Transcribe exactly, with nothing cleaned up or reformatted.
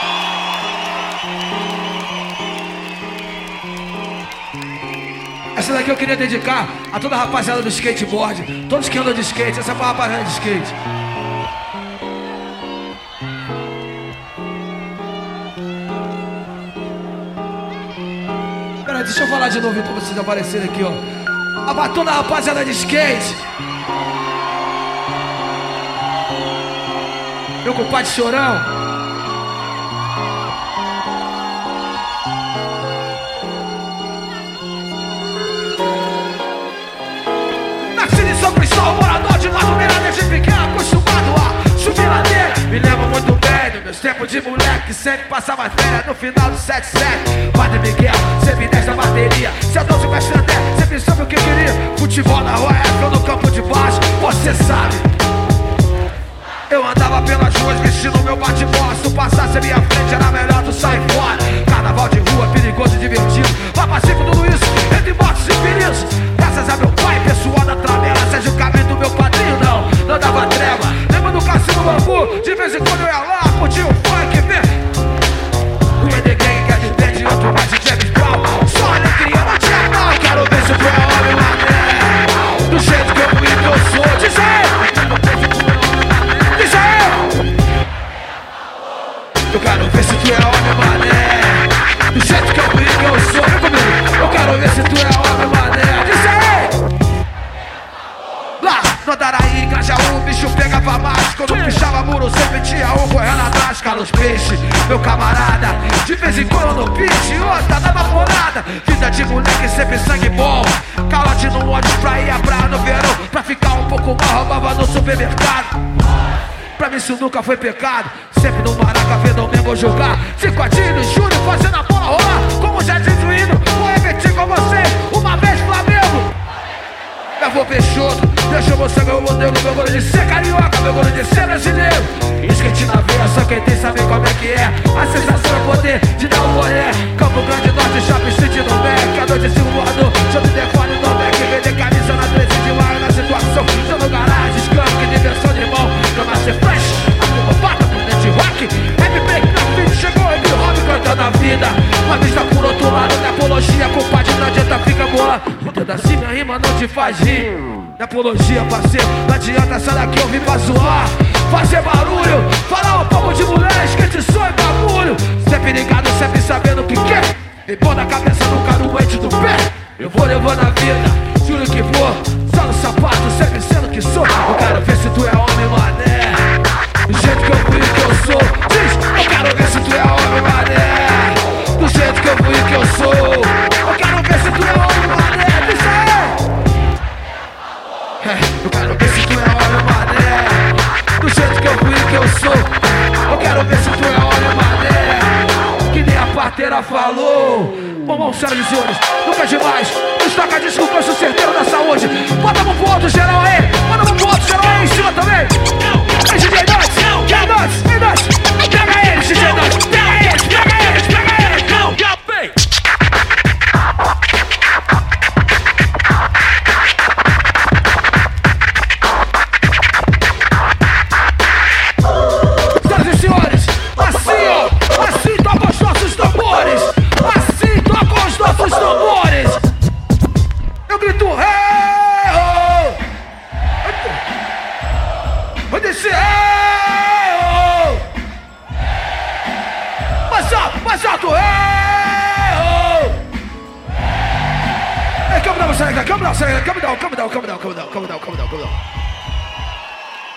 Essa daqui eu queria dedicar a toda a rapaziada do skateboard, todos que andam de skate, essa é pra rapaziada de skate. Pera aí, deixa eu falar de novo pra vocês aparecerem aqui, ó. Pra toda a rapaziada de skate. Meu compadre Chorão. Morador de Madureira desde pequeno, acostumado a subir ladeira. Me lembro muito bem dos meus tempos de moleque, sempre passava férias no final do sete sete. Padre Miguel, sempre dez na bateria. Se eu não se mestre até, sempre soube o que eu queria. Futebol na rua, época no campo de baixo, você sabe. Eu andava pelas ruas vestindo meu bate-bola. Se tu passasse à minha frente era melhor tu sair fora. Carnaval de rua, perigoso e divertido. Vai pacífico tudo isso, entre mortes e feridos. Graças a meu pai, pessoal da Tramela. Sérgio Camento, meu padrinho, não, não dava treva. Lembra do Cassino Bambu? De vez em quando eu ia lá, curtia o funk, vê. O E D Gang, que é de pé de outro, mais de James Brown. Só alegria, não tinha mal. Quero ver se tu é homem, mané. Do jeito que eu fui, que eu sou. Diz aí! Diz aí! Eu quero ver se tu é homem, mané. Do jeito que eu fui, que eu sou. Vem comigo. Eu quero ver se tu é homem, mané. Diz aí! Lá no Andaraí, Grajaú, o bicho pegava mais. Quando pichava muro, sempre tinha um correndo atrás. Carlos Peixe, meu camarada. De vez em quando no pitch, outra na namorada. Vida de moleque, sempre sangue bom. Calote no ônibus pra ir à praia no verão. Pra ficar um pouco mal, roubava no supermercado. Pra mim isso nunca foi pecado. Sempre no Maraca, vendo o Mengo jogar. Cinquadinho, Júnior, fazendo a bola rolar. Como já diz o hino, vou repetir com vocês. Uma vez Flamengo. Eu vou Peixoto, deixa eu mostrar meu modelo. Meu gosto de ser carioca, meu gosto de ser brasileiro. Skate na veia, só quem tem sabe como é que é. A sensação é poder de dar um olhar. Campo Grande, Norte, Shopping City no Mac. A noite sigo voador, sob telefone no Mac. Vender camisa na treze de maio na situação. Tô no garagem, skunk, diversão de irmão. Pra ser fresh, a bata, de rock. Rap break na vida, chegou ele hobby cantando a vida. Uma vista por outro lado, na apologia, compadre, não adianta ficar boa. Entenda assim, minha rima não te faz rir. Na apologia, parceiro, não adianta sair daqui eu vim pra zoar. Fazer barulho, falar um pouco de mulher, esquece sonho e bagulho. Sempre ligado, sempre sabendo o que quer. E pôr na cabeça no caruete do pé. Eu vou levando a vida, juro que vou. Só no sapato, sempre sendo que sou. Eu quero ver se tu é homem, mané. Do jeito que eu fui que eu sou. Diz, eu quero ver se tu é homem, mané. Do jeito que eu fui que eu sou. Eu quero ver se tu é homem, mané. Diz aí. É, eu quero ver se tu é homem, mané. Do jeito que eu fui que eu sou. Eu quero ver se tu é homem, mané. Que nem a parteira falou. Bom, senhoras e senhores, nunca é demais. Nos toca disco, eu sou certeiro da saúde. Bota a mão pro outro geral aí. Bota a mão pro outro geral aí em cima também. Ei, D J Nuts, D J Nuts, D J Nuts. Pega eles, D J Nuts. Pega eles, pega eles, pega eles. Não, já vem. Senhoras e senhores, assim ó, assim tocam os nossos tambores. Assim tocam os nossos tambores. Eu grito, hey, oh. Vou descer, hey, oh. Mais alto, mais alto, hey, oh. Hey, calma down, calma down, calma down, calma down, calma down, calma down, calma down, calma down.